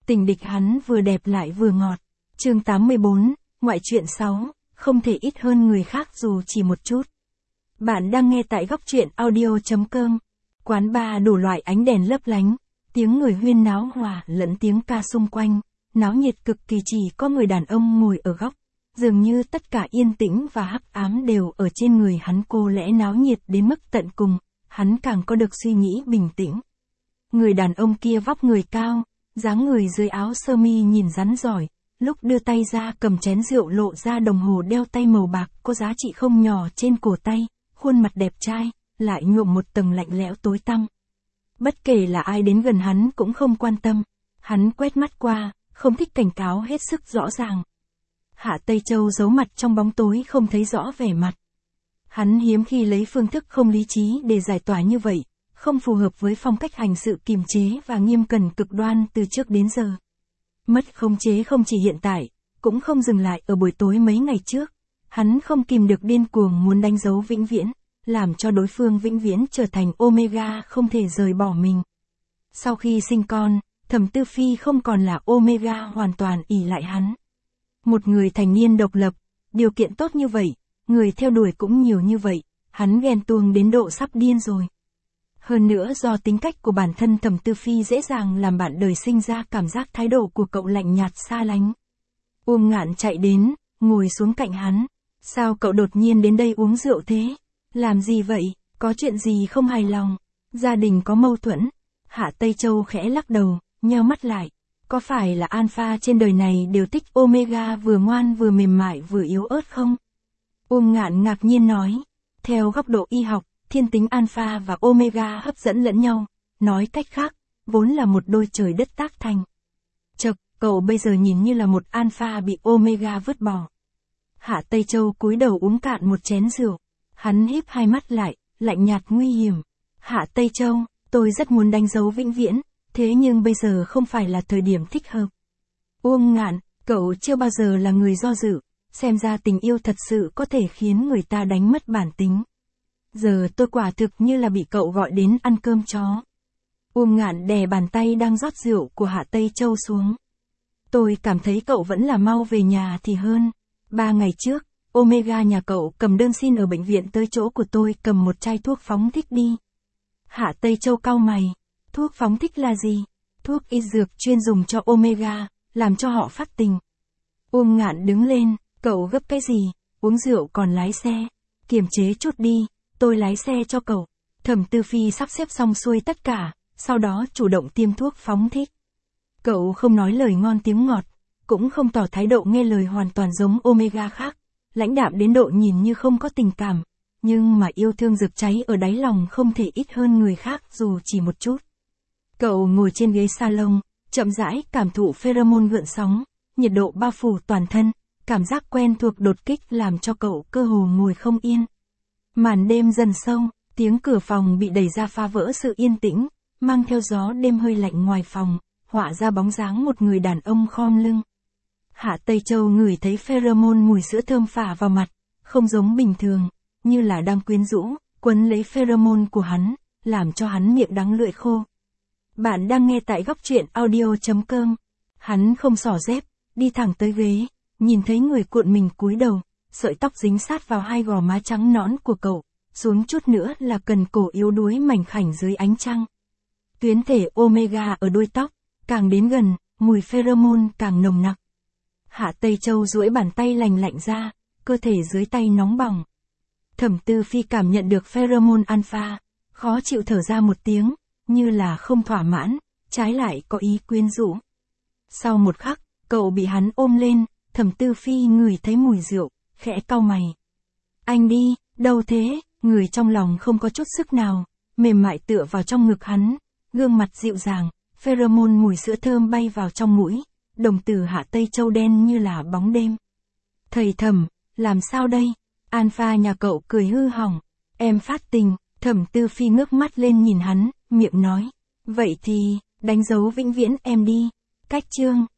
Tình địch hắn vừa đẹp lại vừa ngọt. Chương 84, ngoại truyện 6, không thể ít hơn người khác dù chỉ một chút. Bạn đang nghe tại góc truyện audio.com. Quán bar đủ loại ánh đèn lấp lánh, tiếng người huyên náo hòa lẫn tiếng ca xung quanh, náo nhiệt cực kỳ, chỉ có người đàn ông ngồi ở góc. Dường như tất cả yên tĩnh và hắc ám đều ở trên người hắn, cô lẽ náo nhiệt đến mức tận cùng, hắn càng có được suy nghĩ bình tĩnh. Người đàn ông kia vóc người cao, dáng người dưới áo sơ mi nhìn rắn giỏi, lúc đưa tay ra cầm chén rượu lộ ra đồng hồ đeo tay màu bạc có giá trị không nhỏ trên cổ tay, khuôn mặt đẹp trai, lại nhuộm một tầng lạnh lẽo tối tăm. Bất kể là ai đến gần hắn cũng không quan tâm, hắn quét mắt qua, không thích cảnh cáo hết sức rõ ràng. Hạ Tây Châu giấu mặt trong bóng tối không thấy rõ vẻ mặt. Hắn hiếm khi lấy phương thức không lý trí để giải tỏa như vậy, không phù hợp với phong cách hành sự kiềm chế và nghiêm cẩn cực đoan từ trước đến giờ. Mất khống chế không chỉ hiện tại, cũng không dừng lại ở buổi tối mấy ngày trước. Hắn không kìm được điên cuồng muốn đánh dấu vĩnh viễn, làm cho đối phương vĩnh viễn trở thành Omega không thể rời bỏ mình. Sau khi sinh con, Thẩm Tư Phi không còn là Omega hoàn toàn ỷ lại hắn. Một người thành niên độc lập, điều kiện tốt như vậy, người theo đuổi cũng nhiều như vậy, hắn ghen tuông đến độ sắp điên rồi. Hơn nữa do tính cách của bản thân Thẩm Tư Phi dễ dàng làm bạn đời sinh ra cảm giác thái độ của cậu lạnh nhạt xa lánh. Uông Ngạn chạy đến, ngồi xuống cạnh hắn. Sao cậu đột nhiên đến đây uống rượu thế? Làm gì vậy? Có chuyện gì không hài lòng? Gia đình có mâu thuẫn? Hạ Tây Châu khẽ lắc đầu, nheo mắt lại. Có phải là alpha trên đời này đều thích Omega vừa ngoan vừa mềm mại vừa yếu ớt không? Uông Ngạn ngạc nhiên nói. Theo góc độ y học, thiên tính alpha và Omega hấp dẫn lẫn nhau. Nói cách khác, vốn là một đôi trời đất tác thành. Chật, cậu bây giờ nhìn như là một alpha bị Omega vứt bỏ. Hạ Tây Châu cúi đầu uống cạn một chén rượu. Hắn híp hai mắt lại, lạnh nhạt nguy hiểm. Hạ Tây Châu, tôi rất muốn đánh dấu vĩnh viễn, thế nhưng bây giờ không phải là thời điểm thích hợp. Uông Ngạn, cậu chưa bao giờ là người do dự, xem ra tình yêu thật sự có thể khiến người ta đánh mất bản tính. Giờ tôi quả thực như là bị cậu gọi đến ăn cơm chó. Uông Ngạn đè bàn tay đang rót rượu của Hạ Tây Châu xuống. Tôi cảm thấy cậu vẫn là mau về nhà thì hơn. 3 ngày trước, Omega nhà cậu cầm đơn xin ở bệnh viện tới chỗ của tôi cầm một chai thuốc phóng thích đi. Hạ Tây Châu cau mày. Thuốc phóng thích là gì? Thuốc y dược chuyên dùng cho Omega, làm cho họ phát tình. Uông Ngạn đứng lên, cậu gấp cái gì? Uống rượu còn lái xe. Kiềm chế chút đi, tôi lái xe cho cậu. Thẩm Tư Phi sắp xếp xong xuôi tất cả, sau đó chủ động tiêm thuốc phóng thích. Cậu không nói lời ngon tiếng ngọt, cũng không tỏ thái độ nghe lời hoàn toàn giống Omega khác, lãnh đạm đến độ nhìn như không có tình cảm, nhưng mà yêu thương rực cháy ở đáy lòng không thể ít hơn người khác dù chỉ một chút. Cậu ngồi trên ghế salon, chậm rãi cảm thụ pheromone gợn sóng, nhiệt độ bao phủ toàn thân, cảm giác quen thuộc đột kích làm cho cậu cơ hồ ngồi không yên. Màn đêm dần sâu, tiếng cửa phòng bị đẩy ra phá vỡ sự yên tĩnh, mang theo gió đêm hơi lạnh ngoài phòng, họa ra bóng dáng một người đàn ông khom lưng. Hạ Tây Châu ngửi thấy pheromone mùi sữa thơm phả vào mặt, không giống bình thường, như là đang quyến rũ, quấn lấy pheromone của hắn, làm cho hắn miệng đắng lưỡi khô. Bạn đang nghe tại góc truyện audio.com. Hắn không xỏ dép, đi thẳng tới ghế, nhìn thấy người cuộn mình cúi đầu, sợi tóc dính sát vào hai gò má trắng nõn của cậu, xuống chút nữa là cần cổ yếu đuối mảnh khảnh dưới ánh trăng. Tuyến thể Omega ở đuôi tóc, càng đến gần, mùi pheromone càng nồng nặc. Hạ Tây Châu duỗi bàn tay lành lạnh ra, cơ thể dưới tay nóng bỏng. Thẩm Tư Phi cảm nhận được pheromone alpha, khó chịu thở ra một tiếng, như là không thỏa mãn, trái lại có ý quyến rũ. Sau một khắc, cậu bị hắn ôm lên, Thẩm Tư Phi ngửi thấy mùi rượu, khẽ cau mày. Anh đi, đâu thế? Người trong lòng không có chút sức nào, mềm mại tựa vào trong ngực hắn, gương mặt dịu dàng, pheromone mùi sữa thơm bay vào trong mũi. Đồng tử Hạ Tây Châu đen như là bóng đêm. Thầy Thẩm, làm sao đây? Alpha nhà cậu cười hư hỏng. Em phát tình. Thẩm Tư Phi ngước mắt lên nhìn hắn, miệng nói. Vậy thì, đánh dấu vĩnh viễn em đi. Cách chương.